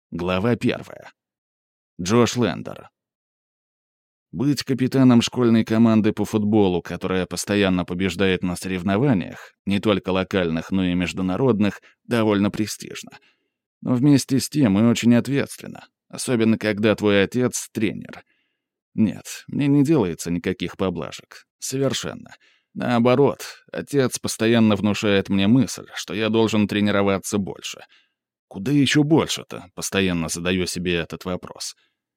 Глава 1. Джош Лендер. Быть капитаном школьной команды по футболу, которая постоянно побеждает на соревнованиях, не только локальных, но и международных, довольно престижно. Но вместе с тем и очень ответственно, особенно когда твой отец — тренер. Нет, мне не делается никаких поблажек. Совершенно. Наоборот, отец постоянно внушает мне мысль, что я должен тренироваться больше. Куда еще больше-то? Постоянно задаю себе этот вопрос.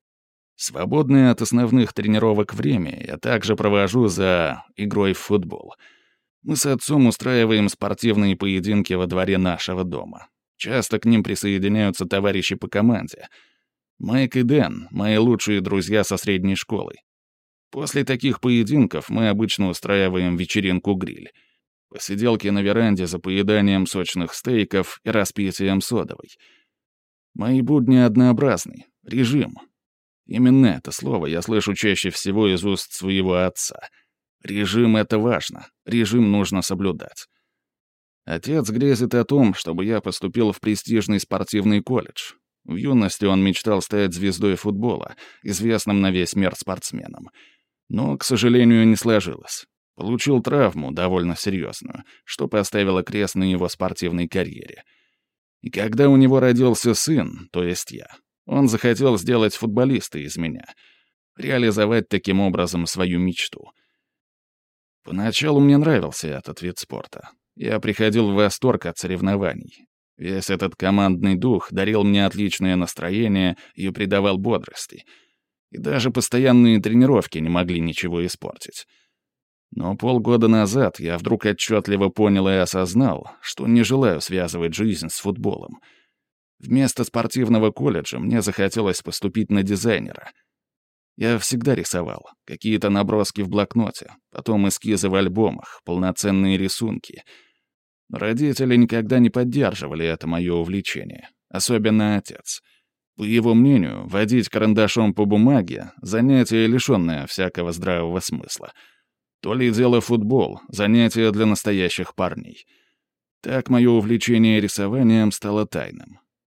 Свободное от основных тренировок время я также провожу за игрой в футбол. Мы с отцом устраиваем спортивные поединки во дворе нашего дома. Часто к ним присоединяются товарищи по команде. Майк и Дэн — мои лучшие друзья со средней школы. После таких поединков мы обычно устраиваем вечеринку-гриль. Посиделки на веранде за поеданием сочных стейков и распитием содовой. Мои будни однообразны. Режим. Именно это слово я слышу чаще всего из уст своего отца. Режим — это важно. Режим нужно соблюдать. Отец грезит о том, чтобы я поступил в престижный спортивный колледж. В юности он мечтал стать звездой футбола, известным на весь мир спортсменом. Но, к сожалению, не сложилось. Получил травму, довольно серьезную, что поставило крест на его спортивной карьере. И когда у него родился сын, то есть я, он захотел сделать футболиста из меня, реализовать таким образом свою мечту. Поначалу мне нравился этот вид спорта. Я приходил в восторг от соревнований. Весь этот командный дух дарил мне отличное настроение и придавал бодрости. И даже постоянные тренировки не могли ничего испортить. Но полгода назад я вдруг отчетливо понял и осознал, что не желаю связывать жизнь с футболом. Вместо спортивного колледжа мне захотелось поступить на дизайнера. Я всегда рисовал, какие-то наброски в блокноте, потом эскизы в альбомах, полноценные рисунки. Но родители никогда не поддерживали это мое увлечение, особенно отец. По его мнению, водить карандашом по бумаге — занятие, лишенное всякого здравого смысла. То ли дело футбол, занятие для настоящих парней. Так мое увлечение рисованием стало тайным.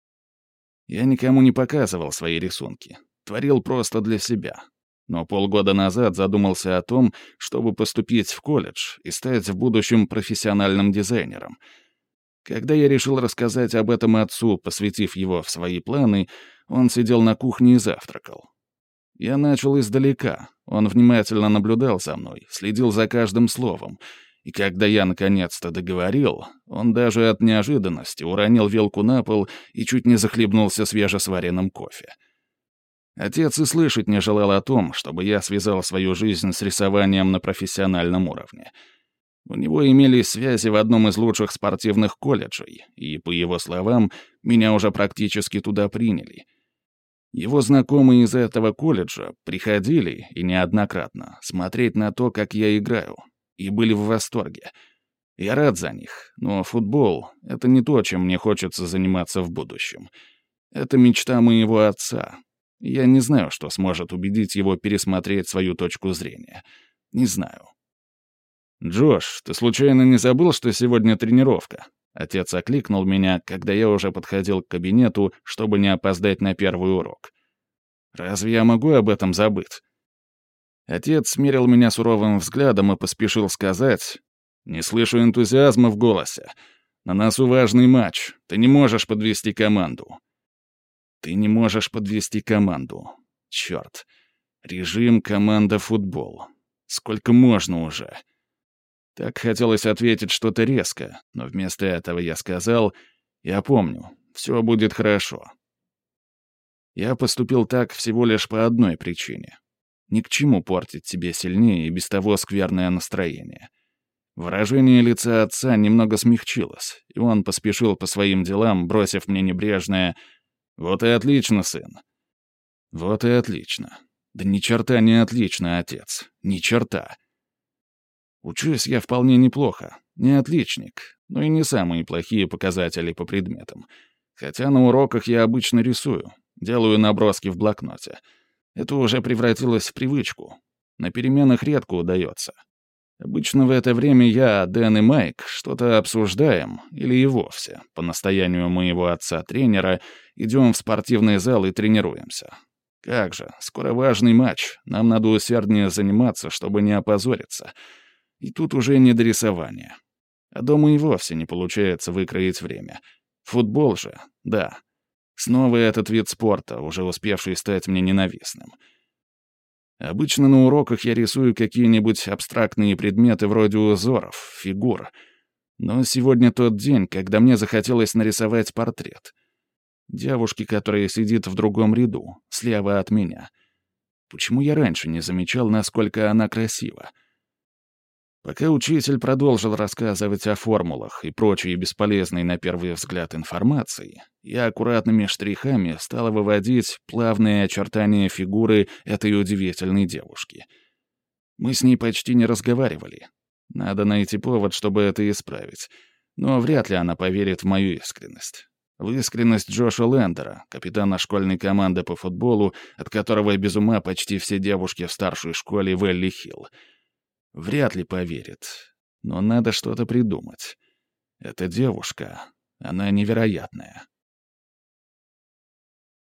Я никому не показывал свои рисунки, творил просто для себя. Но полгода назад задумался о том, чтобы поступить в колледж и стать в будущем профессиональным дизайнером. Когда я решил рассказать об этом отцу, посвятив его в свои планы, он сидел на кухне и завтракал. Я начал издалека. Он внимательно наблюдал за мной, следил за каждым словом. И когда я наконец-то договорил, он даже от неожиданности уронил вилку на пол и чуть не захлебнулся свежесваренным кофе. Отец и слышать не желал о том, чтобы я связал свою жизнь с рисованием на профессиональном уровне. У него имелись связи в одном из лучших спортивных колледжей, и, по его словам, меня уже практически туда приняли. Его знакомые из этого колледжа приходили, и неоднократно, смотреть на то, как я играю, и были в восторге. Я рад за них, но футбол — это не то, чем мне хочется заниматься в будущем. Это мечта моего отца. Я не знаю, что сможет убедить его пересмотреть свою точку зрения. Не знаю. «Джош, ты случайно не забыл, что сегодня тренировка?» Отец окликнул меня, когда я уже подходил к кабинету, чтобы не опоздать на первый урок. «Разве я могу об этом забыть?» Отец смерил меня суровым взглядом и поспешил сказать: «Не слышу энтузиазма в голосе. На носу важный матч. Ты не можешь подвести команду». «Ты не можешь подвести команду. Черт. Режим, команда, футбол. Сколько можно уже?» Так хотелось ответить что-то резко, но вместо этого я сказал: «Я помню, все будет хорошо». Я поступил так всего лишь по одной причине. Ни к чему портить себе сильнее и без того скверное настроение. Выражение лица отца немного смягчилось, и он поспешил по своим делам, бросив мне небрежное: «Вот и отлично, сын». «Вот и отлично. Да ни черта не отлично, отец. Ни черта». Учусь я вполне неплохо. Не отличник, но и не самые плохие показатели по предметам. Хотя на уроках я обычно рисую, делаю наброски в блокноте. Это уже превратилось в привычку. На переменах редко удается. Обычно в это время я, Дэн и Майк что-то обсуждаем, или и вовсе, по настоянию моего отца-тренера, Идем в спортивный зал и тренируемся. Как же, скоро важный матч. Нам надо усерднее заниматься, чтобы не опозориться. И тут уже не до рисования. А дома и вовсе не получается выкроить время. Футбол же, да. Снова этот вид спорта, уже успевший стать мне ненавистным. Обычно на уроках я рисую какие-нибудь абстрактные предметы вроде узоров, фигур. Но сегодня тот день, когда мне захотелось нарисовать портрет. Девушки, которая сидит в другом ряду, слева от меня. Почему я раньше не замечал, насколько она красива? Пока учитель продолжил рассказывать о формулах и прочей бесполезной на первый взгляд информации, я аккуратными штрихами стал выводить плавные очертания фигуры этой удивительной девушки. Мы с ней почти не разговаривали. Надо найти повод, чтобы это исправить. Но вряд ли она поверит в мою искренность. В искренность Джоша Лендера, капитана школьной команды по футболу, от которого без ума почти все девушки в старшей школе Вэлли-Хилл. Вряд ли поверит. Но надо что-то придумать. Эта девушка, она невероятная.